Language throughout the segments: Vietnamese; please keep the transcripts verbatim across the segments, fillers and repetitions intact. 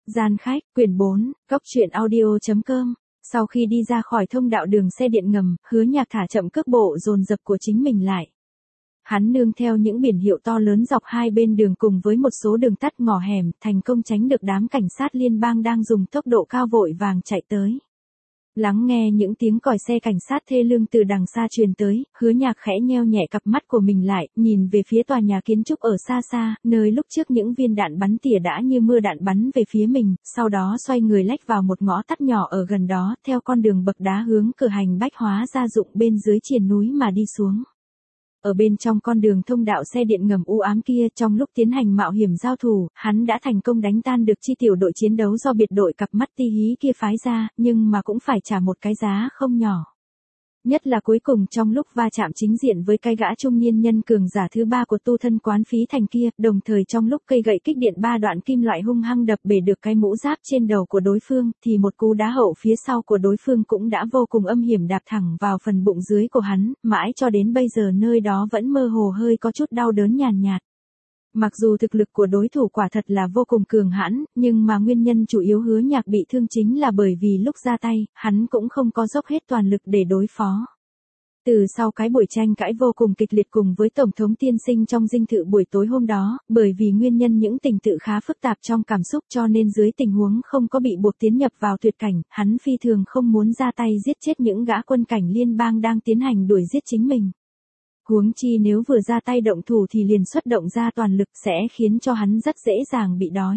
Gian khách, quyển bốn, Cốc truyện audio chấm com. Sau khi đi ra khỏi thông đạo đường xe điện ngầm, Hứa Nhạc thả chậm cước bộ dồn dập của chính mình lại. Hắn nương theo những biển hiệu to lớn dọc hai bên đường cùng với một số đường tắt ngõ hẻm, thành công tránh được đám cảnh sát liên bang đang dùng tốc độ cao vội vàng chạy tới. Lắng nghe những tiếng còi xe cảnh sát thê lương từ đằng xa truyền tới, Hứa Nhạc khẽ nheo nhẹ cặp mắt của mình lại, nhìn về phía tòa nhà kiến trúc ở xa xa, nơi lúc trước những viên đạn bắn tỉa đã như mưa đạn bắn về phía mình, sau đó xoay người lách vào một ngõ tắt nhỏ ở gần đó, theo con đường bậc đá hướng cửa hàng bách hóa gia dụng bên dưới triền núi mà đi xuống. Ở bên trong con đường thông đạo xe điện ngầm u ám kia, trong lúc tiến hành mạo hiểm giao thủ, hắn đã thành công đánh tan được chi tiểu đội chiến đấu do biệt đội cặp mắt ti hí kia phái ra, nhưng mà cũng phải trả một cái giá không nhỏ. Nhất là cuối cùng trong lúc va chạm chính diện với cái gã trung niên nhân cường giả thứ ba của tu thân quán phí thành kia, đồng thời trong lúc cây gậy kích điện ba đoạn kim loại hung hăng đập bể được cái mũ giáp trên đầu của đối phương, thì một cú đá hậu phía sau của đối phương cũng đã vô cùng âm hiểm đạp thẳng vào phần bụng dưới của hắn, mãi cho đến bây giờ nơi đó vẫn mơ hồ hơi có chút đau đớn nhàn nhạt. Mặc dù thực lực của đối thủ quả thật là vô cùng cường hãn, nhưng mà nguyên nhân chủ yếu Hứa Nhạc bị thương chính là bởi vì lúc ra tay, hắn cũng không có dốc hết toàn lực để đối phó. Từ sau cái buổi tranh cãi vô cùng kịch liệt cùng với Tổng thống tiên sinh trong dinh thự buổi tối hôm đó, bởi vì nguyên nhân những tình tự khá phức tạp trong cảm xúc cho nên dưới tình huống không có bị buộc tiến nhập vào tuyệt cảnh, hắn phi thường không muốn ra tay giết chết những gã quân cảnh liên bang đang tiến hành đuổi giết chính mình. Huống chi nếu vừa ra tay động thủ thì liền xuất động ra toàn lực sẽ khiến cho hắn rất dễ dàng bị đói.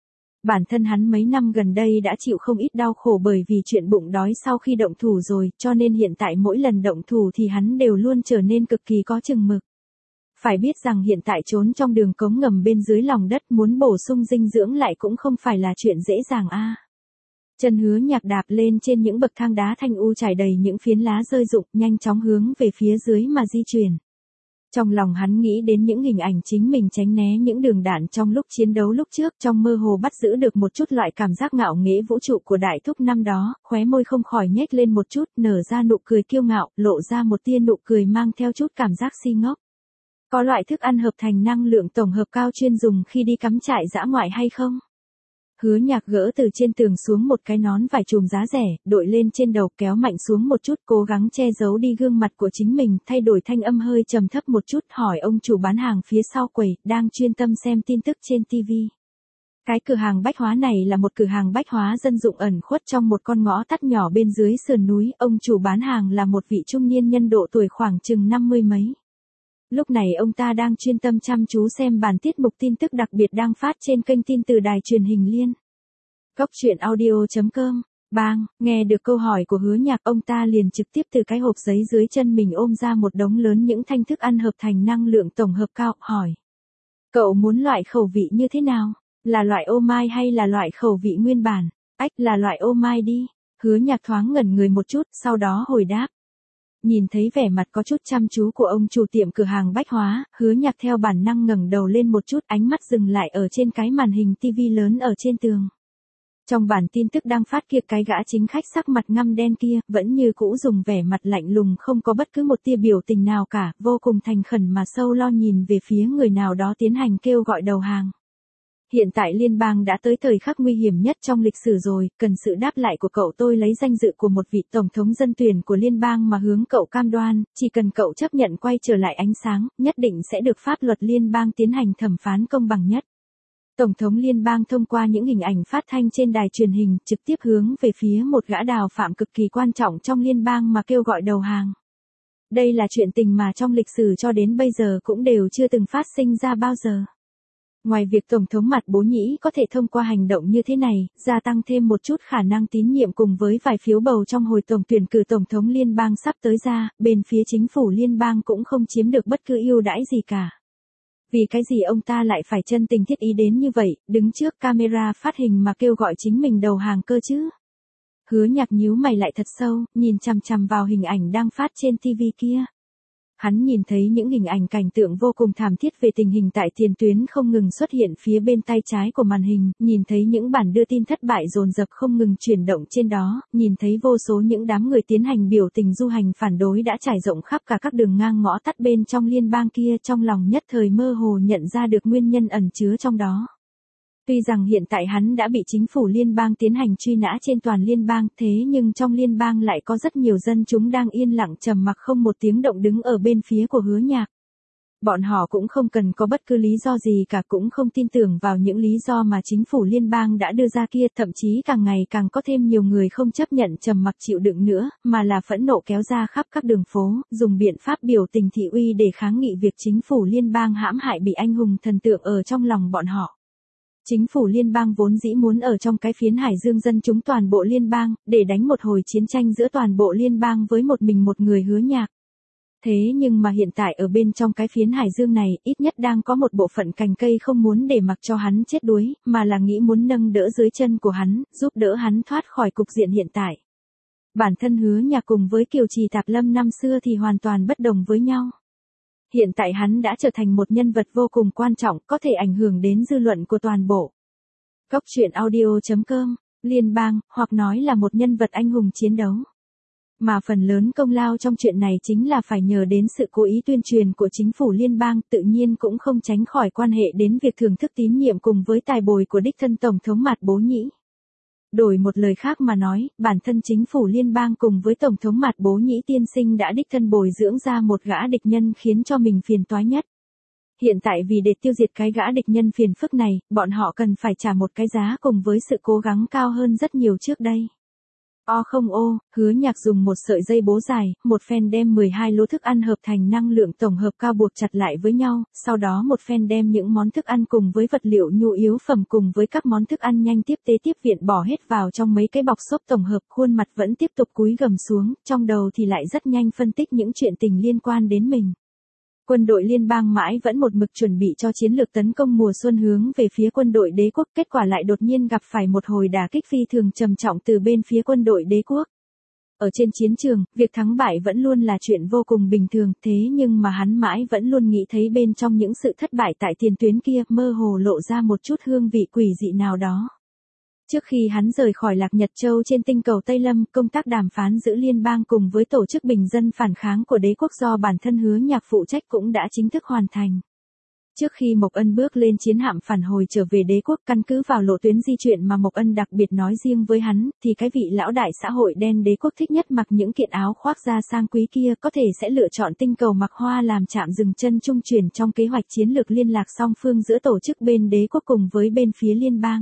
Bản thân hắn mấy năm gần đây đã chịu không ít đau khổ bởi vì chuyện bụng đói sau khi động thủ rồi, cho nên hiện tại mỗi lần động thủ thì hắn đều luôn trở nên cực kỳ có chừng mực. Phải biết rằng hiện tại trốn trong đường cống ngầm bên dưới lòng đất muốn bổ sung dinh dưỡng lại cũng không phải là chuyện dễ dàng a. Chân Hứa Nhạc đạp lên trên những bậc thang đá thanh u trải đầy những phiến lá rơi rụng, nhanh chóng hướng về phía dưới mà di chuyển. Trong lòng hắn nghĩ đến những hình ảnh chính mình tránh né những đường đạn trong lúc chiến đấu lúc trước, trong mơ hồ bắt giữ được một chút loại cảm giác ngạo nghễ vũ trụ của đại thúc năm đó, khóe môi không khỏi nhếch lên một chút, nở ra nụ cười kiêu ngạo, lộ ra một tia nụ cười mang theo chút cảm giác si ngốc. Có loại thức ăn hợp thành năng lượng tổng hợp cao chuyên dùng khi đi cắm trại dã ngoại hay không? Hứa Nhạc gỡ từ trên tường xuống một cái nón vải chùm giá rẻ, đội lên trên đầu, kéo mạnh xuống một chút, cố gắng che giấu đi gương mặt của chính mình, thay đổi thanh âm hơi trầm thấp một chút, hỏi ông chủ bán hàng phía sau quầy, đang chuyên tâm xem tin tức trên ti vi. Cái cửa hàng bách hóa này là một cửa hàng bách hóa dân dụng ẩn khuất trong một con ngõ tắt nhỏ bên dưới sườn núi, ông chủ bán hàng là một vị trung niên nhân độ tuổi khoảng chừng năm mươi mấy. Lúc này ông ta đang chuyên tâm chăm chú xem bản tiết mục tin tức đặc biệt đang phát trên kênh tin từ đài truyền hình Liên. Cốc truyện audio chấm com. Bang, nghe được câu hỏi của Hứa Nhạc, ông ta liền trực tiếp từ cái hộp giấy dưới chân mình ôm ra một đống lớn những thanh thức ăn hợp thành năng lượng tổng hợp cao, hỏi. Cậu muốn loại khẩu vị như thế nào? Là loại ô mai hay là loại khẩu vị nguyên bản? Ách, là loại ô mai đi. Hứa Nhạc thoáng ngẩn người một chút, sau đó hồi đáp. Nhìn thấy vẻ mặt có chút chăm chú của ông chủ tiệm cửa hàng bách hóa, Hứa Nhạc theo bản năng ngẩng đầu lên một chút, ánh mắt dừng lại ở trên cái màn hình tivi lớn ở trên tường. Trong bản tin tức đang phát kia, cái gã chính khách sắc mặt ngăm đen kia, vẫn như cũ dùng vẻ mặt lạnh lùng không có bất cứ một tia biểu tình nào cả, vô cùng thành khẩn mà sâu lo nhìn về phía người nào đó tiến hành kêu gọi đầu hàng. Hiện tại liên bang đã tới thời khắc nguy hiểm nhất trong lịch sử rồi, cần sự đáp lại của cậu. Tôi lấy danh dự của một vị tổng thống dân tuyển của liên bang mà hướng cậu cam đoan, chỉ cần cậu chấp nhận quay trở lại ánh sáng, nhất định sẽ được pháp luật liên bang tiến hành thẩm phán công bằng nhất. Tổng thống liên bang thông qua những hình ảnh phát thanh trên đài truyền hình, trực tiếp hướng về phía một gã đào phạm cực kỳ quan trọng trong liên bang mà kêu gọi đầu hàng. Đây là chuyện tình mà trong lịch sử cho đến bây giờ cũng đều chưa từng phát sinh ra bao giờ. Ngoài việc Tổng thống Mặt Bố Nhĩ có thể thông qua hành động như thế này, gia tăng thêm một chút khả năng tín nhiệm cùng với vài phiếu bầu trong hồi tổng tuyển cử Tổng thống liên bang sắp tới ra, bên phía chính phủ liên bang cũng không chiếm được bất cứ ưu đãi gì cả. Vì cái gì ông ta lại phải chân tình thiết ý đến như vậy, đứng trước camera phát hình mà kêu gọi chính mình đầu hàng cơ chứ? Hứa Nhạc nhíu mày lại thật sâu, nhìn chằm chằm vào hình ảnh đang phát trên ti vi kia. Hắn nhìn thấy những hình ảnh cảnh tượng vô cùng thảm thiết về tình hình tại tiền tuyến không ngừng xuất hiện phía bên tay trái của màn hình, nhìn thấy những bản đưa tin thất bại dồn dập không ngừng chuyển động trên đó, nhìn thấy vô số những đám người tiến hành biểu tình du hành phản đối đã trải rộng khắp cả các đường ngang ngõ tắt bên trong liên bang kia, trong lòng nhất thời mơ hồ nhận ra được nguyên nhân ẩn chứa trong đó. Tuy rằng hiện tại hắn đã bị chính phủ liên bang tiến hành truy nã trên toàn liên bang, thế nhưng trong liên bang lại có rất nhiều dân chúng đang yên lặng trầm mặc không một tiếng động đứng ở bên phía của Hứa Nhạc. Bọn họ cũng không cần có bất cứ lý do gì cả, cũng không tin tưởng vào những lý do mà chính phủ liên bang đã đưa ra kia, thậm chí càng ngày càng có thêm nhiều người không chấp nhận trầm mặc chịu đựng nữa, mà là phẫn nộ kéo ra khắp các đường phố, dùng biện pháp biểu tình thị uy để kháng nghị việc chính phủ liên bang hãm hại bị anh hùng thần tượng ở trong lòng bọn họ. Chính phủ liên bang vốn dĩ muốn ở trong cái phiến Hải Dương dân chúng toàn bộ liên bang, để đánh một hồi chiến tranh giữa toàn bộ liên bang với một mình một người Hứa Nhạc. Thế nhưng mà hiện tại ở bên trong cái phiến Hải Dương này, ít nhất đang có một bộ phận cành cây không muốn để mặc cho hắn chết đuối, mà là nghĩ muốn nâng đỡ dưới chân của hắn, giúp đỡ hắn thoát khỏi cục diện hiện tại. Bản thân Hứa Nhạc cùng với Kiều Trì Tạp Lâm năm xưa thì hoàn toàn bất đồng với nhau. Hiện tại hắn đã trở thành một nhân vật vô cùng quan trọng, có thể ảnh hưởng đến dư luận của toàn bộ. Cốc truyện audio chấm com, liên bang, hoặc nói là một nhân vật anh hùng chiến đấu. Mà phần lớn công lao trong chuyện này chính là phải nhờ đến sự cố ý tuyên truyền của chính phủ liên bang, tự nhiên cũng không tránh khỏi quan hệ đến việc thưởng thức tín nhiệm cùng với tài bồi của đích thân Tổng thống Mạt Bố Nhĩ. Đổi một lời khác mà nói, bản thân chính phủ liên bang cùng với Tổng thống Mạt Bố Nhĩ tiên sinh đã đích thân bồi dưỡng ra một gã địch nhân khiến cho mình phiền toái nhất. Hiện tại vì để tiêu diệt cái gã địch nhân phiền phức này, bọn họ cần phải trả một cái giá cùng với sự cố gắng cao hơn rất nhiều trước đây. O không ô, Hứa Nhạc dùng một sợi dây bố dài, một phen đem mười hai lỗ thức ăn hợp thành năng lượng tổng hợp cao buộc chặt lại với nhau, sau đó một phen đem những món thức ăn cùng với vật liệu nhu yếu phẩm cùng với các món thức ăn nhanh tiếp tế tiếp viện bỏ hết vào trong mấy cái bọc xốp tổng hợp, khuôn mặt vẫn tiếp tục cúi gằm xuống, trong đầu thì lại rất nhanh phân tích những chuyện tình liên quan đến mình. Quân đội liên bang mãi vẫn một mực chuẩn bị cho chiến lược tấn công mùa xuân hướng về phía quân đội đế quốc, kết quả lại đột nhiên gặp phải một hồi đả kích phi thường trầm trọng từ bên phía quân đội đế quốc. Ở trên chiến trường, việc thắng bại vẫn luôn là chuyện vô cùng bình thường, thế nhưng mà hắn mãi vẫn luôn nghĩ thấy bên trong những sự thất bại tại tiền tuyến kia mơ hồ lộ ra một chút hương vị quỷ dị nào đó. Trước khi hắn rời khỏi Lạc Nhật Châu trên tinh cầu Tây Lâm, công tác đàm phán giữa liên bang cùng với tổ chức bình dân phản kháng của đế quốc do bản thân Hứa Nhạc phụ trách cũng đã chính thức hoàn thành. Trước khi Mộc Ân bước lên chiến hạm phản hồi trở về đế quốc, căn cứ vào lộ tuyến di chuyển mà Mộc Ân đặc biệt nói riêng với hắn, thì cái vị lão đại xã hội đen đế quốc thích nhất mặc những kiện áo khoác da sang quý kia có thể sẽ lựa chọn tinh cầu Mạc Hoa làm trạm dừng chân trung chuyển trong kế hoạch chiến lược liên lạc song phương giữa tổ chức bên đế quốc cùng với bên phía liên bang.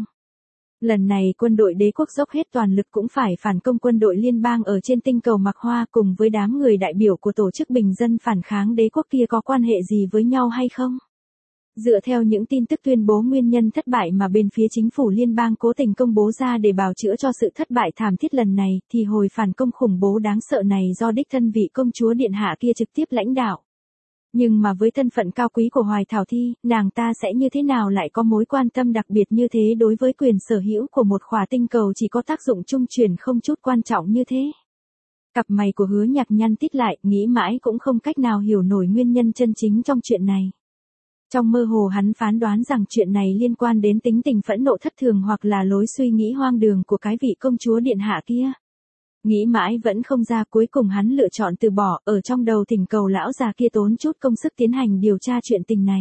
Lần này quân đội đế quốc dốc hết toàn lực cũng phải phản công quân đội liên bang ở trên tinh cầu Mạc Hoa cùng với đám người đại biểu của tổ chức bình dân phản kháng đế quốc kia có quan hệ gì với nhau hay không? Dựa theo những tin tức tuyên bố nguyên nhân thất bại mà bên phía chính phủ liên bang cố tình công bố ra để bào chữa cho sự thất bại thảm thiết lần này, thì hồi phản công khủng bố đáng sợ này do đích thân vị công chúa điện hạ kia trực tiếp lãnh đạo. Nhưng mà với thân phận cao quý của Hoài Thảo Thi, nàng ta sẽ như thế nào lại có mối quan tâm đặc biệt như thế đối với quyền sở hữu của một khỏa tinh cầu chỉ có tác dụng trung chuyển không chút quan trọng như thế? Cặp mày của Hứa Nhạc nhăn tít lại, nghĩ mãi cũng không cách nào hiểu nổi nguyên nhân chân chính trong chuyện này. Trong mơ hồ hắn phán đoán rằng chuyện này liên quan đến tính tình phẫn nộ thất thường hoặc là lối suy nghĩ hoang đường của cái vị công chúa điện hạ kia. Nghĩ mãi vẫn không ra, cuối cùng hắn lựa chọn từ bỏ, ở trong đầu thỉnh cầu lão già kia tốn chút công sức tiến hành điều tra chuyện tình này.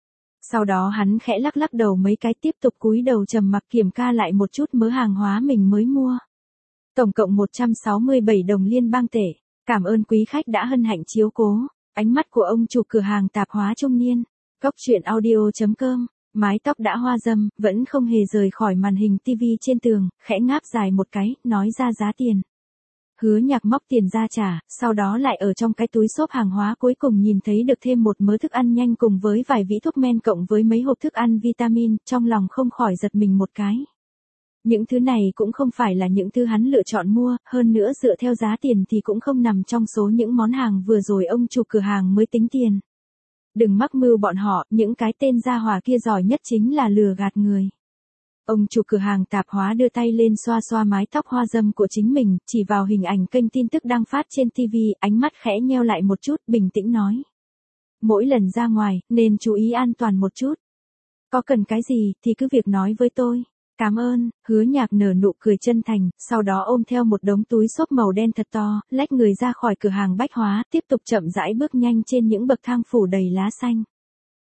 Sau đó hắn khẽ lắc lắc đầu mấy cái, tiếp tục cúi đầu trầm mặc kiểm tra lại một chút mớ hàng hóa mình mới mua. Tổng cộng một trăm sáu mươi bảy đồng liên bang tệ. Cảm ơn quý khách đã hân hạnh chiếu cố. Ánh mắt của ông chủ cửa hàng tạp hóa trung niên. Cốc truyện audio chấm com. Mái tóc đã hoa râm, vẫn không hề rời khỏi màn hình tivi trên tường, khẽ ngáp dài một cái, nói ra giá tiền. Hứa Nhạc móc tiền ra trả, sau đó lại ở trong cái túi xốp hàng hóa cuối cùng nhìn thấy được thêm một mớ thức ăn nhanh cùng với vài vỉ thuốc men cộng với mấy hộp thức ăn vitamin, trong lòng không khỏi giật mình một cái. Những thứ này cũng không phải là những thứ hắn lựa chọn mua, hơn nữa dựa theo giá tiền thì cũng không nằm trong số những món hàng vừa rồi ông chủ cửa hàng mới tính tiền. Đừng mắc mưu bọn họ, những cái tên gia hỏa kia giỏi nhất chính là lừa gạt người. Ông chủ cửa hàng tạp hóa đưa tay lên xoa xoa mái tóc hoa râm của chính mình, chỉ vào hình ảnh kênh tin tức đang phát trên ti vi, ánh mắt khẽ nheo lại một chút, bình tĩnh nói. Mỗi lần ra ngoài, nên chú ý an toàn một chút. Có cần cái gì, thì cứ việc nói với tôi. Cảm ơn, Hứa Nhạc nở nụ cười chân thành, sau đó ôm theo một đống túi xốp màu đen thật to, lách người ra khỏi cửa hàng bách hóa, tiếp tục chậm rãi bước nhanh trên những bậc thang phủ đầy lá xanh.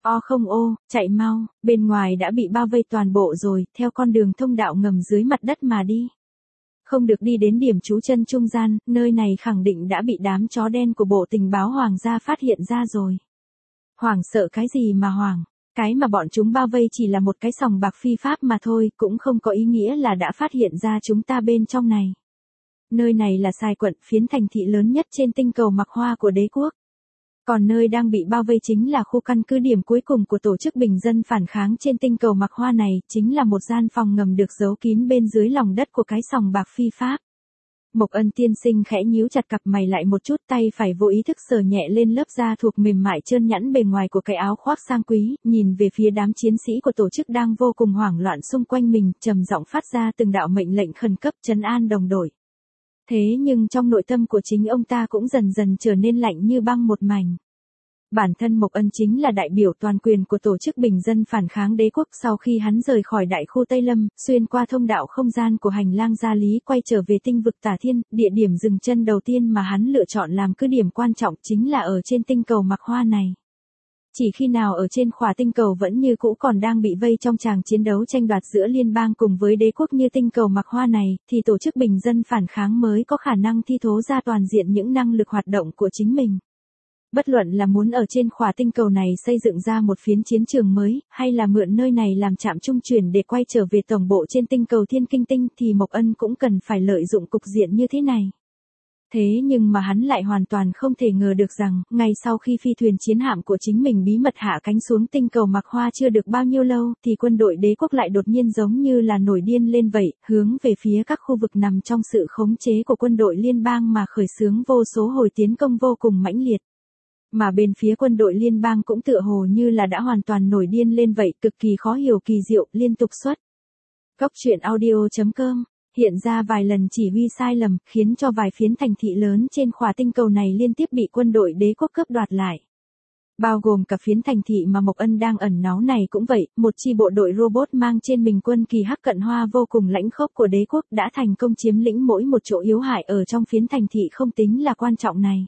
O không ô, chạy mau, bên ngoài đã bị bao vây toàn bộ rồi, theo con đường thông đạo ngầm dưới mặt đất mà đi. Không được đi đến điểm trú chân trung gian, nơi này khẳng định đã bị đám chó đen của bộ tình báo hoàng gia phát hiện ra rồi. Hoảng sợ cái gì mà hoảng, cái mà bọn chúng bao vây chỉ là một cái sòng bạc phi pháp mà thôi, cũng không có ý nghĩa là đã phát hiện ra chúng ta bên trong này. Nơi này là Sai quận, phiến thành thị lớn nhất trên tinh cầu Mặc Hoa của đế quốc. Còn nơi đang bị bao vây chính là khu căn cứ điểm cuối cùng của tổ chức bình dân phản kháng trên tinh cầu Mặc Hoa này, chính là một gian phòng ngầm được giấu kín bên dưới lòng đất của cái sòng bạc phi pháp. Mộc Ân tiên sinh khẽ nhíu chặt cặp mày lại một chút, tay phải vô ý thức sờ nhẹ lên lớp da thuộc mềm mại trơn nhẵn bề ngoài của cái áo khoác sang quý, nhìn về phía đám chiến sĩ của tổ chức đang vô cùng hoảng loạn xung quanh mình, trầm giọng phát ra từng đạo mệnh lệnh khẩn cấp trấn an đồng đội. Thế nhưng trong nội tâm của chính ông ta cũng dần dần trở nên lạnh như băng một mảnh. Bản thân Mộc Ân chính là đại biểu toàn quyền của tổ chức bình dân phản kháng đế quốc, sau khi hắn rời khỏi đại khu Tây Lâm, xuyên qua thông đạo không gian của hành lang gia lý quay trở về tinh vực Tả Thiên, địa điểm dừng chân đầu tiên mà hắn lựa chọn làm cứ điểm quan trọng chính là ở trên tinh cầu Mặc Hoa này. Chỉ khi nào ở trên khỏa tinh cầu vẫn như cũ còn đang bị vây trong tràng chiến đấu tranh đoạt giữa liên bang cùng với đế quốc như tinh cầu Mặc Hoa này, thì tổ chức bình dân phản kháng mới có khả năng thi thố ra toàn diện những năng lực hoạt động của chính mình. Bất luận là muốn ở trên khỏa tinh cầu này xây dựng ra một phiến chiến trường mới, hay là mượn nơi này làm trạm trung chuyển để quay trở về tổng bộ trên tinh cầu Thiên Kinh Tinh, thì Mộc Ân cũng cần phải lợi dụng cục diện như thế này. Thế nhưng mà hắn lại hoàn toàn không thể ngờ được rằng, ngay sau khi phi thuyền chiến hạm của chính mình bí mật hạ cánh xuống tinh cầu Mặc Hoa chưa được bao nhiêu lâu, thì quân đội đế quốc lại đột nhiên giống như là nổi điên lên vậy, hướng về phía các khu vực nằm trong sự khống chế của quân đội liên bang mà khởi xướng vô số hồi tiến công vô cùng mãnh liệt. Mà bên phía quân đội liên bang cũng tựa hồ như là đã hoàn toàn nổi điên lên vậy, cực kỳ khó hiểu kỳ diệu, liên tục xuất. Góc truyện audio chấm com hiện ra vài lần chỉ huy sai lầm, khiến cho vài phiến thành thị lớn trên khỏa tinh cầu này liên tiếp bị quân đội đế quốc cướp đoạt lại. Bao gồm cả phiến thành thị mà Mộc Ân đang ẩn náu này cũng vậy, một chi bộ đội robot mang trên mình quân kỳ hắc cận hoa vô cùng lãnh khốc của đế quốc đã thành công chiếm lĩnh mỗi một chỗ yếu hại ở trong phiến thành thị không tính là quan trọng này.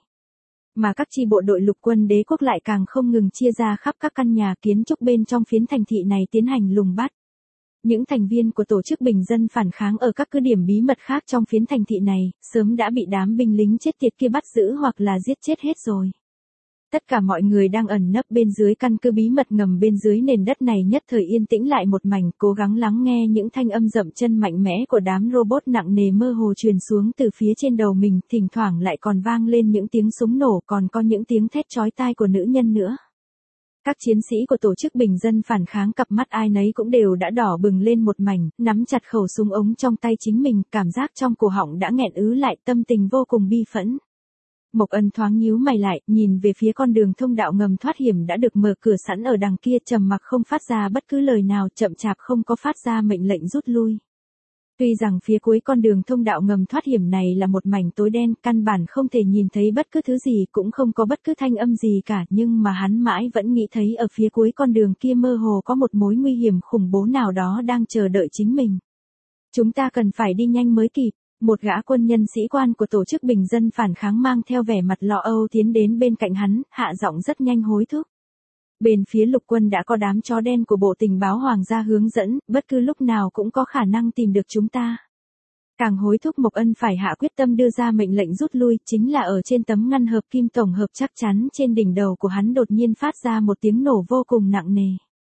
Mà các chi bộ đội lục quân đế quốc lại càng không ngừng chia ra khắp các căn nhà kiến trúc bên trong phiến thành thị này tiến hành lùng bắt. Những thành viên của tổ chức bình dân phản kháng ở các cứ điểm bí mật khác trong phiến thành thị này, sớm đã bị đám binh lính chết tiệt kia bắt giữ hoặc là giết chết hết rồi. Tất cả mọi người đang ẩn nấp bên dưới căn cứ bí mật ngầm bên dưới nền đất này nhất thời yên tĩnh lại một mảnh, cố gắng lắng nghe những thanh âm dậm chân mạnh mẽ của đám robot nặng nề mơ hồ truyền xuống từ phía trên đầu mình, thỉnh thoảng lại còn vang lên những tiếng súng nổ, còn có những tiếng thét chói tai của nữ nhân nữa. Các chiến sĩ của tổ chức bình dân phản kháng cặp mắt ai nấy cũng đều đã đỏ bừng lên một mảnh, nắm chặt khẩu súng ống trong tay chính mình, cảm giác trong cổ họng đã nghẹn ứ lại, tâm tình vô cùng bi phẫn. Mộc Ân thoáng nhíu mày lại, nhìn về phía con đường thông đạo ngầm thoát hiểm đã được mở cửa sẵn ở đằng kia, trầm mặc không phát ra bất cứ lời nào, chậm chạp không có phát ra mệnh lệnh rút lui. Tuy rằng phía cuối con đường thông đạo ngầm thoát hiểm này là một mảnh tối đen, căn bản không thể nhìn thấy bất cứ thứ gì, cũng không có bất cứ thanh âm gì cả, nhưng mà hắn mãi vẫn nghĩ thấy ở phía cuối con đường kia mơ hồ có một mối nguy hiểm khủng bố nào đó đang chờ đợi chính mình. Chúng ta cần phải đi nhanh mới kịp. Một gã quân nhân sĩ quan của tổ chức bình dân phản kháng mang theo vẻ mặt lo âu tiến đến bên cạnh hắn, hạ giọng rất nhanh hối thúc. Bên phía lục quân đã có đám chó đen của bộ tình báo hoàng gia hướng dẫn, bất cứ lúc nào cũng có khả năng tìm được chúng ta. Càng hối thúc Mộc Ân phải hạ quyết tâm đưa ra mệnh lệnh rút lui, chính là ở trên tấm ngăn hợp kim tổng hợp chắc chắn trên đỉnh đầu của hắn đột nhiên phát ra một tiếng nổ vô cùng nặng nề.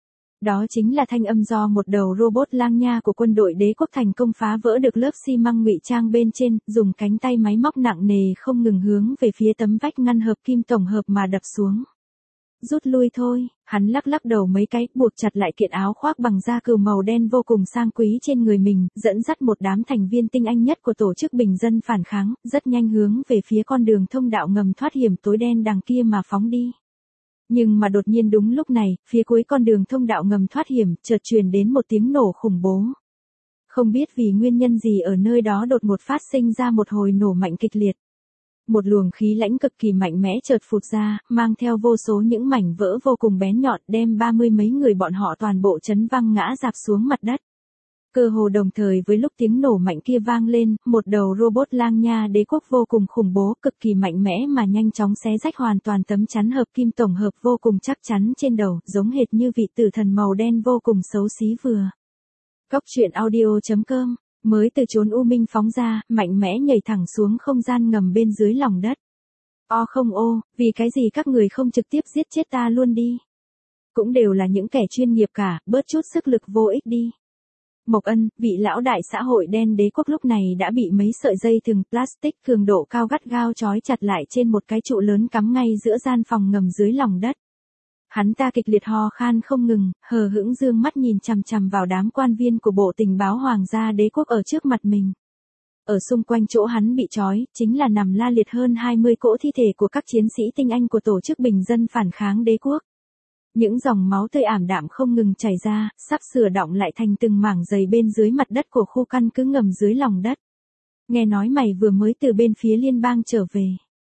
Đó chính là thanh âm do một đầu robot lang nha của quân đội đế quốc thành công phá vỡ được lớp xi măng ngụy trang bên trên, dùng cánh tay máy móc nặng nề không ngừng hướng về phía tấm vách ngăn hợp kim tổng hợp mà đập xuống. Rút lui thôi, hắn lắc lắc đầu mấy cái, buộc chặt lại kiện áo khoác bằng da cừu màu đen vô cùng sang quý trên người mình, dẫn dắt một đám thành viên tinh anh nhất của tổ chức bình dân phản kháng, rất nhanh hướng về phía con đường thông đạo ngầm thoát hiểm tối đen đằng kia mà phóng đi. Nhưng mà đột nhiên đúng lúc này, phía cuối con đường thông đạo ngầm thoát hiểm, chợt truyền đến một tiếng nổ khủng bố. Không biết vì nguyên nhân gì ở nơi đó đột ngột phát sinh ra một hồi nổ mạnh kịch liệt. Một luồng khí lãnh cực kỳ mạnh mẽ chợt phụt ra, mang theo vô số những mảnh vỡ vô cùng bén nhọn, đem ba mươi mấy người bọn họ toàn bộ chấn văng ngã rạp xuống mặt đất. Cơ hồ đồng thời với lúc tiếng nổ mạnh kia vang lên, một đầu robot lang nha đế quốc vô cùng khủng bố, cực kỳ mạnh mẽ mà nhanh chóng xé rách hoàn toàn tấm chắn hợp kim tổng hợp vô cùng chắc chắn trên đầu, giống hệt như vị tử thần màu đen vô cùng xấu xí vừa. Góc truyện audio chấm com, mới từ chốn u minh phóng ra, mạnh mẽ nhảy thẳng xuống không gian ngầm bên dưới lòng đất. O không ô, vì cái gì các người không trực tiếp giết chết ta luôn đi. Cũng đều là những kẻ chuyên nghiệp cả, bớt chút sức lực vô ích đi. Mộc Ân, vị lão đại xã hội đen đế quốc lúc này đã bị mấy sợi dây thừng plastic cường độ cao gắt gao trói chặt lại trên một cái trụ lớn cắm ngay giữa gian phòng ngầm dưới lòng đất. Hắn ta kịch liệt ho khan không ngừng, hờ hững dương mắt nhìn chằm chằm vào đám quan viên của bộ tình báo Hoàng gia đế quốc ở trước mặt mình. Ở xung quanh chỗ hắn bị trói, chính là nằm la liệt hơn hai mươi cỗ thi thể của các chiến sĩ tinh anh của tổ chức bình dân phản kháng đế quốc. Những dòng máu tươi ảm đạm không ngừng chảy ra, sắp sửa đọng lại thành từng mảng dày bên dưới mặt đất của khu căn cứ ngầm dưới lòng đất. Nghe nói mày vừa mới từ bên phía liên bang trở về.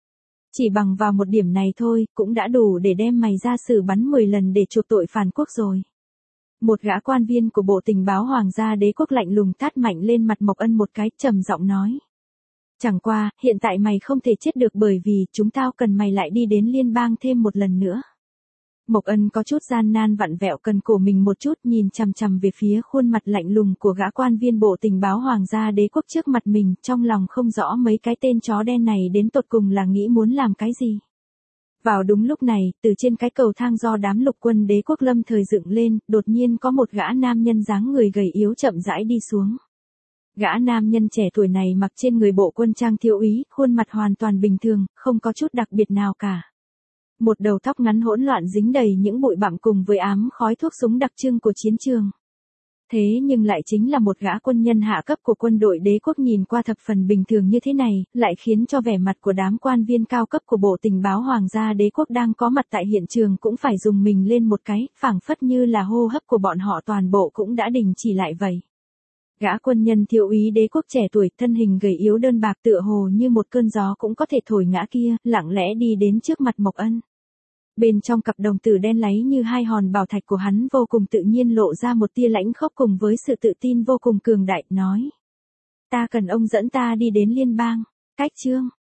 Chỉ bằng vào một điểm này thôi, cũng đã đủ để đem mày ra xử bắn mười lần để chuộc tội phản quốc rồi. Một gã quan viên của bộ tình báo Hoàng gia đế quốc lạnh lùng tát mạnh lên mặt Mộc Ân một cái, trầm giọng nói. Chẳng qua, hiện tại mày không thể chết được bởi vì chúng tao cần mày lại đi đến liên bang thêm một lần nữa. Mộc Ân có chút gian nan vặn vẹo cần cổ mình một chút, nhìn chằm chằm về phía khuôn mặt lạnh lùng của gã quan viên bộ tình báo Hoàng gia đế quốc trước mặt mình, trong lòng không rõ mấy cái tên chó đen này đến tột cùng là nghĩ muốn làm cái gì. Vào đúng lúc này, từ trên cái cầu thang do đám lục quân đế quốc lâm thời dựng lên, đột nhiên có một gã nam nhân dáng người gầy yếu chậm rãi đi xuống. Gã nam nhân trẻ tuổi này mặc trên người bộ quân trang thiếu úy, khuôn mặt hoàn toàn bình thường, không có chút đặc biệt nào cả. Một đầu tóc ngắn hỗn loạn dính đầy những bụi bặm cùng với ám khói thuốc súng đặc trưng của chiến trường. Thế nhưng lại chính là một gã quân nhân hạ cấp của quân đội đế quốc, nhìn qua thập phần bình thường như thế này, lại khiến cho vẻ mặt của đám quan viên cao cấp của bộ tình báo Hoàng gia đế quốc đang có mặt tại hiện trường cũng phải dùng mình lên một cái, phảng phất như là hô hấp của bọn họ toàn bộ cũng đã đình chỉ lại vậy. Gã quân nhân thiếu úy đế quốc trẻ tuổi, thân hình gầy yếu đơn bạc tựa hồ như một cơn gió cũng có thể thổi ngã kia, lặng lẽ đi đến trước mặt Mộc Ân. Bên trong cặp đồng tử đen láy như hai hòn bảo thạch của hắn vô cùng tự nhiên lộ ra một tia lãnh khốc cùng với sự tự tin vô cùng cường đại, nói. Ta cần ông dẫn ta đi đến liên bang. Cách chương.